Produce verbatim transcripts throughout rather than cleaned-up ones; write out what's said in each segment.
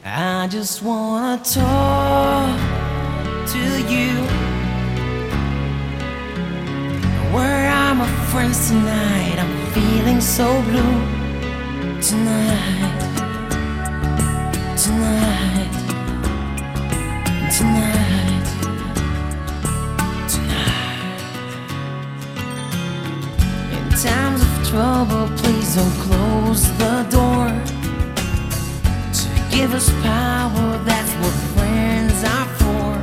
I just wanna talk to you. Where are my friends tonight? I'm feeling so blue. Tonight, tonight, tonight, tonight. In times of trouble, please don't close the door. To give us power, that's what friends are for.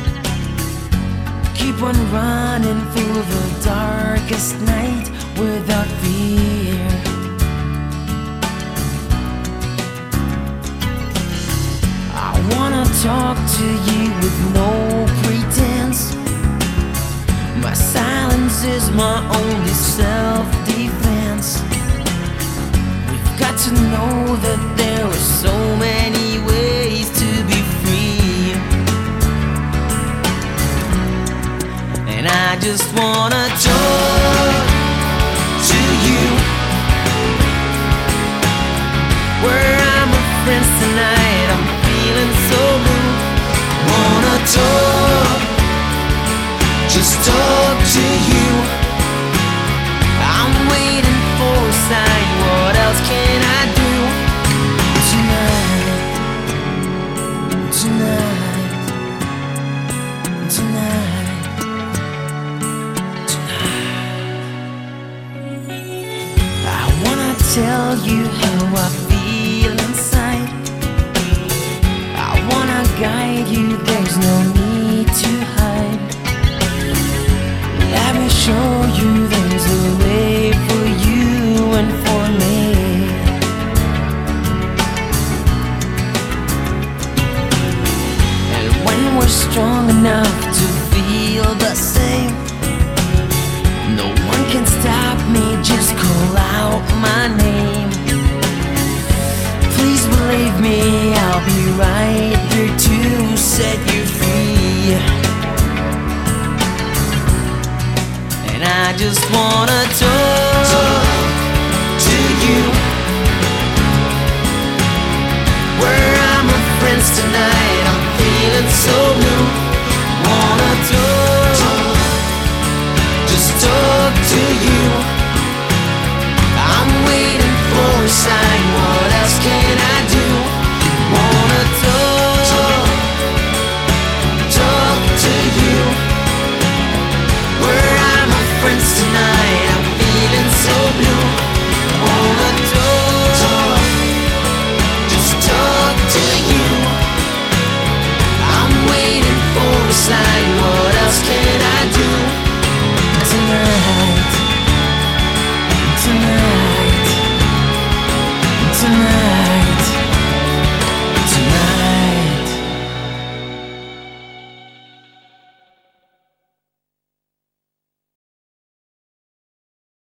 Keep on running through the darkest night without fear. I wanna talk to you with no pretense. My silence is my only self-defense. We've got to know that there are so many ways to be free. And I just wanna talk to you. Where are my friends tonight? I'm feeling so blue. Wanna talk, just talk to you. I'm waiting for a sign. What else can I do? Tonight, tonight, tonight, tonight. I wanna tell you how I feel inside. I wanna guide you, there's no need to hide. Let me show you there's a way for you and for me. And when we're strong enough to feel the same, no one can stop me, just call out my name. Please believe me, I'll be right there to set you free. And I just wanna talk